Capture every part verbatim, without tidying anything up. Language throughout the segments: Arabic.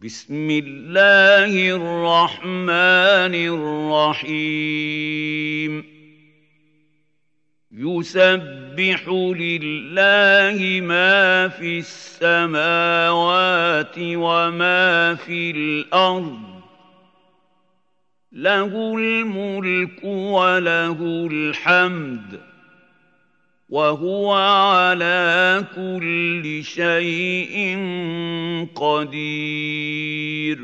بسم الله الرحمن الرحيم يسبح لله ما في السماوات وما في الأرض له الملك وله الحمد وهو على كل شيء قدير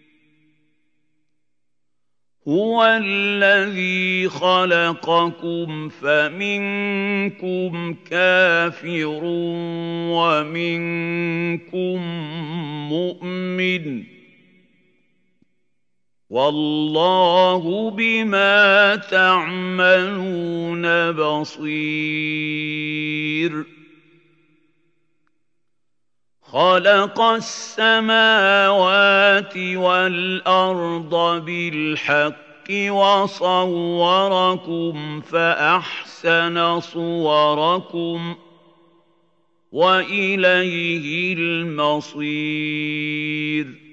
هو الذي خلقكم فمنكم كافر ومنكم مؤمن والله بما تعملون بصير خلق السماوات والأرض بالحق وصوركم فأحسن صوركم وإليه المصير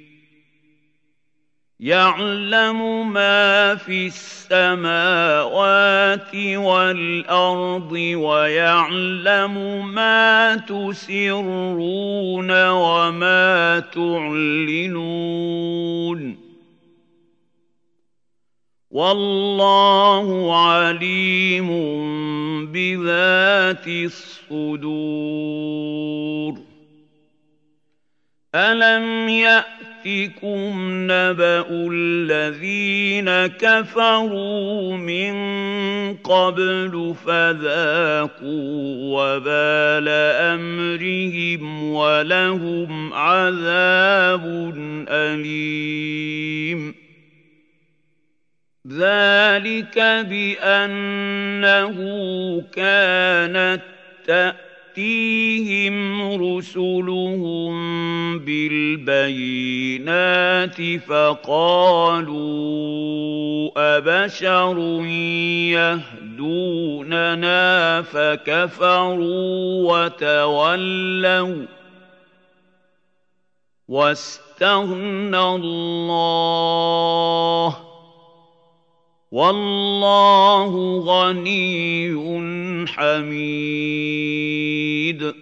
يعلم ما في السماوات والأرض ويعلم ما تسرون وما تعلنون والله عليم بذات الصدور ألم يأتكم نبأ الذين كفروا من قبل فذاقوا وبال أمرهم ولهم عذاب أليم ذلك بأنه كانت تأتيهم رسلهم بالبينات فقالوا أبشر يهدوننا فكفروا وتولوا واستغنى الله والله غني حميد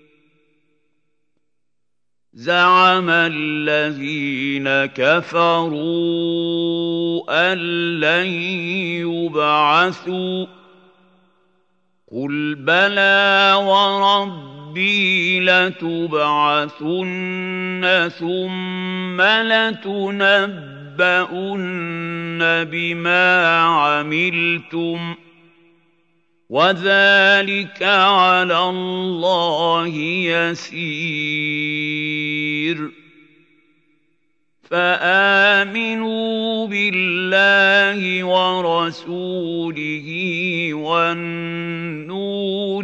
زعم الذين كفروا أن لن يبعثوا قل بلى وربي لتبعثن ثم لتنبؤن بما عملتم وذلك على الله يسير فآمنوا بالله ورسوله والنور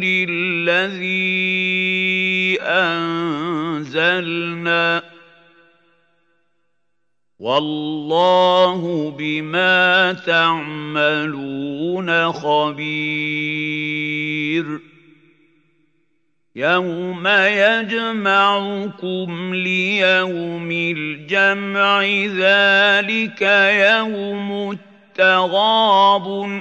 الذي أنزلنا والله بما تعملون خبير يوم يجمعكم ليوم الجمع ذلك يوم التغابن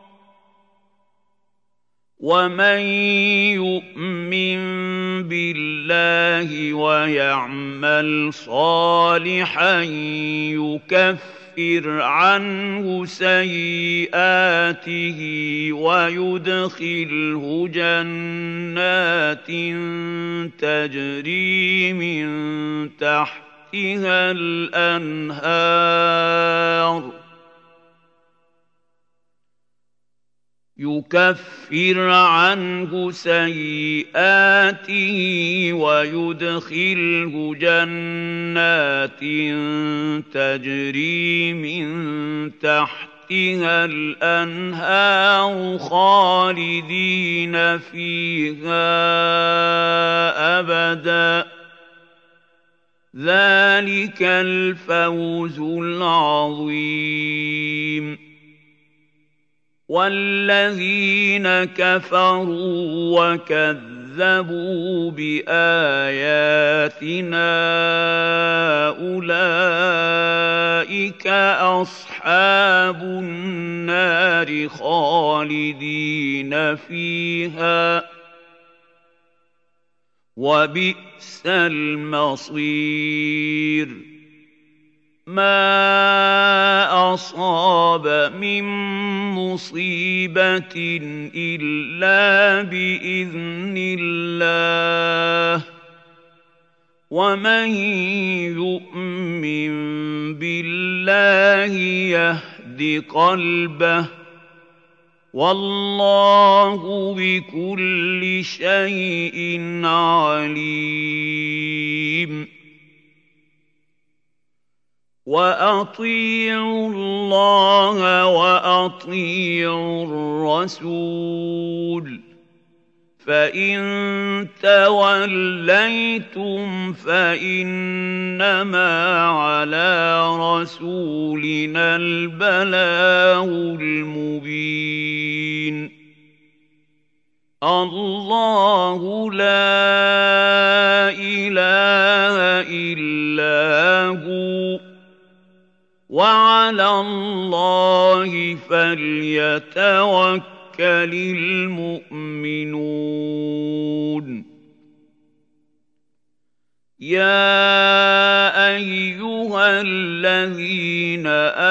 ومن يؤمن بالله ويعمل صالحا يكفر عنه سيئاته ويدخله جنات تجري من تحتها الأنهار يكفر عنه سيئاته ويدخله جنات تجري من تحتها الأنهار خالدين فيها أبدا ذلك الفوز العظيم والذين كفروا وكذبوا بآياتنا أولئك أَصْحَابُ النَّارِ خَالِدِينَ فِيهَا وَبِئْسَ الْمَصِيرُ مَا أَصَابَ مِن مُّصِيبَةٍ إِلَّا بِإِذْنِ اللَّهِ وَمَن يُؤْمِن بِاللَّهِ يَهْدِ قَلْبَهُ وَاللَّهُ بِكُلِّ شَيْءٍ عَلِيمٌ وَأَطِيعُوا اللَّهَ وَأَطِيعُوا الرَّسُولَ فَإِن تَوَلَّيْتُمْ فَإِنَّمَا عَلَىٰ رَسُولِنَا الْبَلَاغُ الْمُبِينُ اللَّهُ لَا إِلَٰهَ إِلَّا هُوَ وَعَلَى اللَّهِ فَلْيَتَوَكَّلِ الْمُؤْمِنُونَ يَا أَيُّهَا الَّذِينَ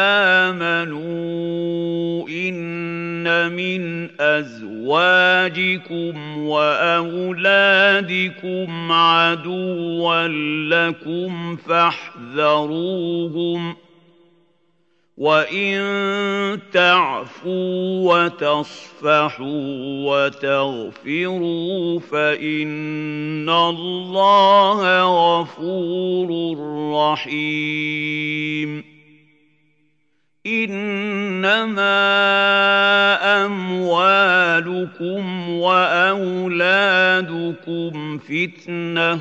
آمَنُوا إِنَّ مِنْ أَزْوَاجِكُمْ وَأَوْلَادِكُمْ عَدُوًّا لَّكُمْ فَاحْذَرُوهُمْ ۚ وَإِن تَعْفُوا وَتَصْفَحُوا وَتَغْفِرُوا فَإِنَّ اللَّهَ غَفُورٌ رَّحِيمٌ إِنَّمَا أَمْوَالُكُمْ وَأَوْلَادُكُمْ فِتْنَةٌ ۚ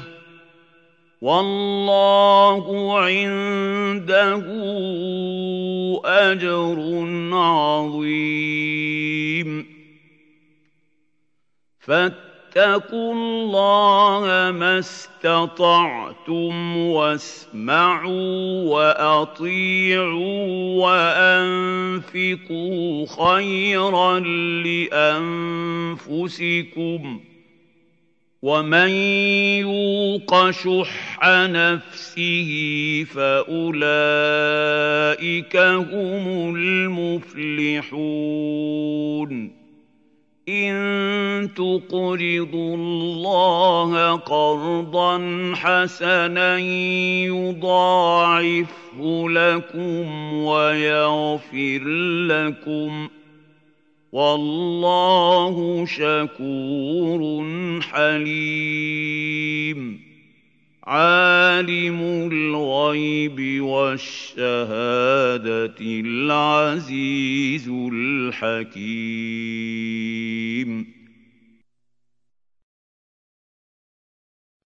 وَاللَّهُ عِندَهُ أَجْرٌ عَظِيمٌ فَاتَّقُوا اللَّهَ مَا اسْتَطَعْتُمْ وَاسْمَعُوا وَأَطِيعُوا وَأَنفِقُوا خَيْرًا لِّأَنفُسِكُمْ ۗ وَمَن يُوقَ شُحَّ نَفْسِهِ فَأُولَٰئِكَ هُمُ الْمُفْلِحُونَ إِن تُقْرِضُوا اللَّهَ قَرْضًا حَسَنًا يُضَاعِفْهُ لَكُمْ وَيَغْفِرْ لَكُمْ ۚ وَاللَّهُ شَكُورٌ حَلِيمٌ عَالِمُ الْغَيْبِ وَالشَّهَادَةِ الْعَزِيزُ الْحَكِيمُ